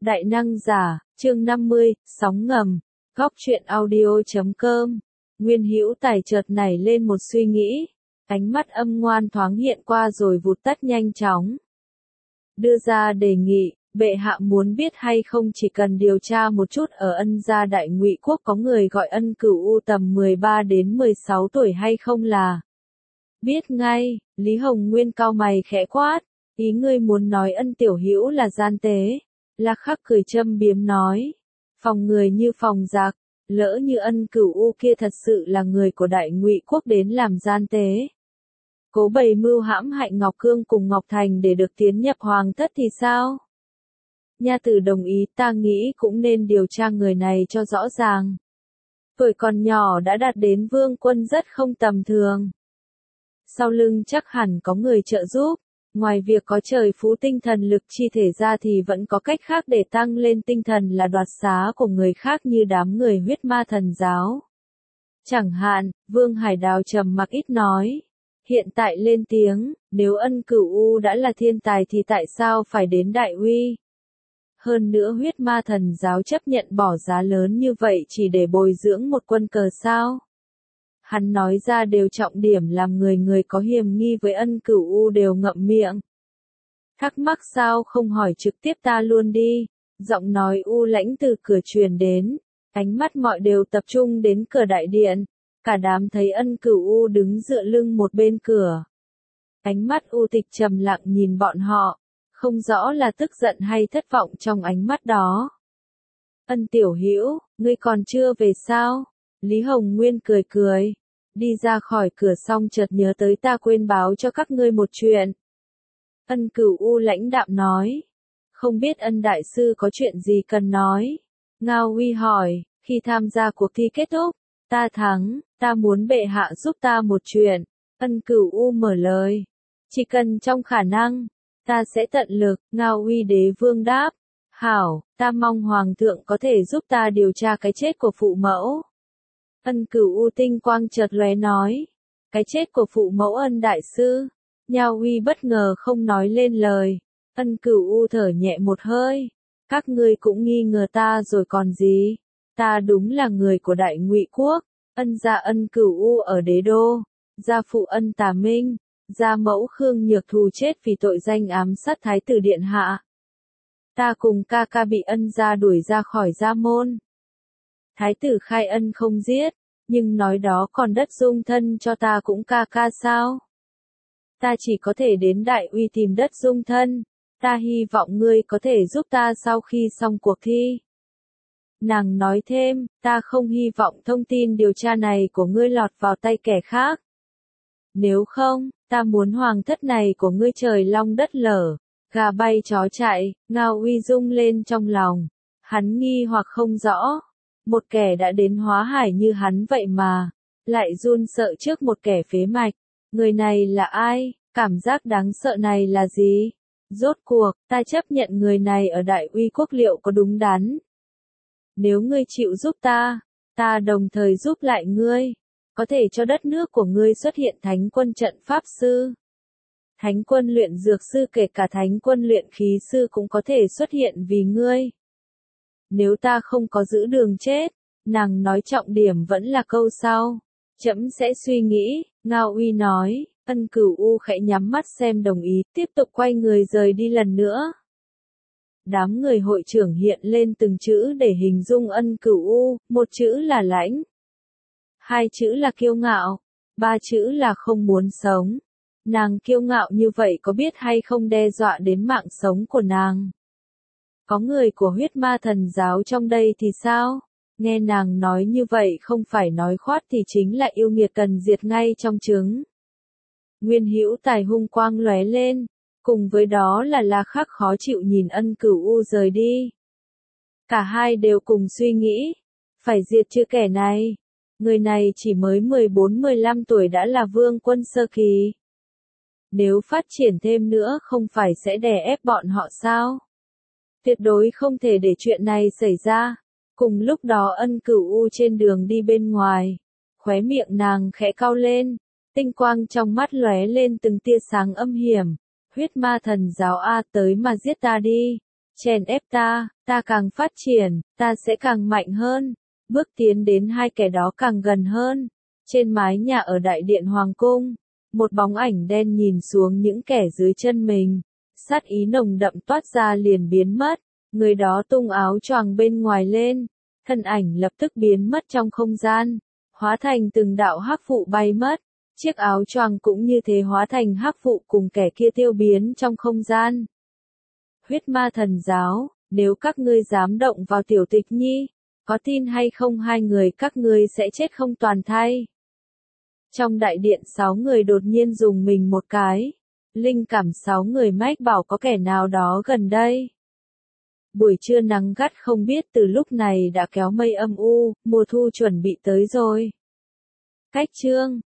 Đại năng giả, chương 50, sóng ngầm, góc truyện audio.com. Nguyên Hữu Tài chợt nảy lên một suy nghĩ, ánh mắt âm ngoan thoáng hiện qua rồi vụt tắt nhanh chóng. Đưa ra đề nghị, bệ hạ muốn biết hay không chỉ cần điều tra một chút ở Ân gia Đại Ngụy quốc có người gọi Ân Cửu U tầm 13 đến 16 tuổi hay không là. Biết ngay, Lý Hồng Nguyên cau mày khẽ quát, ý ngươi muốn nói Ân tiểu hữu là gian tế. Lạc Khắc cười châm biếm nói, phòng người như phòng giặc, lỡ như Ân Cửu U kia thật sự là người của Đại Ngụy quốc đến làm gian tế. Cố bày mưu hãm hại Ngọc Cương cùng Ngọc Thành để được tiến nhập hoàng thất thì sao? Nha tử đồng ý, ta nghĩ cũng nên điều tra người này cho rõ ràng. Tuổi còn nhỏ đã đạt đến vương quân rất không tầm thường. Sau lưng chắc hẳn có người trợ giúp, ngoài việc có trời phú tinh thần lực chi thể ra thì vẫn có cách khác để tăng lên tinh thần là đoạt xá của người khác như đám người huyết ma thần giáo. Chẳng hạn, Vương Hải Đào trầm mặc ít nói. Hiện tại lên tiếng, nếu Ân Cửu U đã là thiên tài thì tại sao phải đến Đại Uy? Hơn nữa huyết ma thần giáo chấp nhận bỏ giá lớn như vậy chỉ để bồi dưỡng một quân cờ sao? Hắn nói ra đều trọng điểm làm người có hiềm nghi với Ân Cửu U đều ngậm miệng. Thắc mắc sao không hỏi trực tiếp ta luôn đi, giọng nói u lãnh từ cửa truyền đến, ánh mắt mọi đều tập trung đến cửa đại điện, cả đám thấy Ân Cửu U đứng dựa lưng một bên cửa. Ánh mắt u tịch trầm lặng nhìn bọn họ, không rõ là tức giận hay thất vọng trong ánh mắt đó. Ân tiểu hữu, ngươi còn chưa về sao? Lý Hồng Nguyên cười cười, đi ra khỏi cửa xong chợt nhớ tới ta quên báo cho các ngươi một chuyện. Ân Cửu U lãnh đạm nói, không biết Ân đại sư có chuyện gì cần nói. Ngao Uy hỏi, khi tham gia cuộc thi kết thúc, ta thắng, ta muốn bệ hạ giúp ta một chuyện. Ân Cửu U mở lời, chỉ cần trong khả năng, ta sẽ tận lực. Ngao Uy đế vương đáp, hảo, ta mong hoàng thượng có thể giúp ta điều tra cái chết của phụ mẫu. Ân Cửu U tinh quang chợt lóe nói, cái chết của phụ mẫu Ân đại sư. Ngao Uy bất ngờ không nói lên lời. Ân Cửu U thở nhẹ một hơi, các ngươi cũng nghi ngờ ta rồi còn gì? Ta đúng là người của Đại Ngụy quốc. Ân gia Ân Cửu U ở đế đô, gia phụ Ân Tà Minh, gia mẫu Khương Nhược Thù chết vì tội danh ám sát thái tử điện hạ. Ta cùng ca ca bị Ân gia đuổi ra khỏi gia môn. Thái tử khai ân không giết, nhưng nói đó còn đất dung thân cho ta cũng ca ca sao? Ta chỉ có thể đến Đại Uy tìm đất dung thân, ta hy vọng ngươi có thể giúp ta sau khi xong cuộc thi. Nàng nói thêm, ta không hy vọng thông tin điều tra này của ngươi lọt vào tay kẻ khác. Nếu không, ta muốn hoàng thất này của ngươi trời long đất lở, gà bay chó chạy. Ngao Uy rung lên trong lòng. Hắn nghi hoặc không rõ. Một kẻ đã đến hóa hải như hắn vậy mà, lại run sợ trước một kẻ phế mạch. Người này là ai? Cảm giác đáng sợ này là gì? Rốt cuộc, ta chấp nhận người này ở Đại Uy quốc liệu có đúng đắn? Nếu ngươi chịu giúp ta, ta đồng thời giúp lại ngươi. Có thể cho đất nước của ngươi xuất hiện thánh quân trận pháp sư. Thánh quân luyện dược sư kể cả thánh quân luyện khí sư cũng có thể xuất hiện vì ngươi. Nếu ta không có giữ đường chết, nàng nói trọng điểm vẫn là câu sau. Trẫm sẽ suy nghĩ, Ngao Uy nói. Ân Cửu U khẽ nhắm mắt xem đồng ý, tiếp tục quay người rời đi lần nữa. Đám người hội trưởng hiện lên từng chữ để hình dung Ân Cửu U, một chữ là lãnh, hai chữ là kiêu ngạo, ba chữ là không muốn sống. Nàng kiêu ngạo như vậy có biết hay không đe dọa đến mạng sống của nàng? Có người của huyết ma thần giáo trong đây thì sao? Nghe nàng nói như vậy không phải nói khoát thì chính là yêu nghiệt cần diệt ngay trong trứng. Nguyên Hữu Tài hung quang lóe lên, cùng với đó là Lạc Khắc khó chịu nhìn Ân Cửu U rời đi. Cả hai đều cùng suy nghĩ, phải diệt chứ kẻ này. Người này chỉ mới 14-15 tuổi đã là vương quân sơ kỳ. Nếu phát triển thêm nữa không phải sẽ đè ép bọn họ sao? Tuyệt đối không thể để chuyện này xảy ra. Cùng lúc đó Ân Cửu U trên đường đi bên ngoài, khóe miệng nàng khẽ cau lên, tinh quang trong mắt lóe lên từng tia sáng âm hiểm. Huyết ma thần giáo A tới mà giết ta đi. chèn ép ta, ta càng phát triển, ta sẽ càng mạnh hơn. Bước tiến đến hai kẻ đó càng gần hơn. Trên mái nhà ở đại điện hoàng cung, một bóng ảnh đen nhìn xuống những kẻ dưới chân mình. Sát ý nồng đậm toát ra liền biến mất. Người đó tung áo choàng bên ngoài lên. Thân ảnh lập tức biến mất trong không gian. Hóa thành từng đạo hắc vụ bay mất. Chiếc áo choàng cũng như thế hóa thành hắc vụ cùng kẻ kia tiêu biến trong không gian. Huyết ma thần giáo, nếu các ngươi dám động vào tiểu tịch nhi, có tin hay không hai người các ngươi sẽ chết không toàn thây. Trong đại điện 6 người đột nhiên dùng mình một cái. Linh cảm 6 người mách bảo có kẻ nào đó gần đây. Buổi trưa nắng gắt không biết từ lúc này đã kéo mây âm u, mùa thu chuẩn bị tới rồi. Cách chương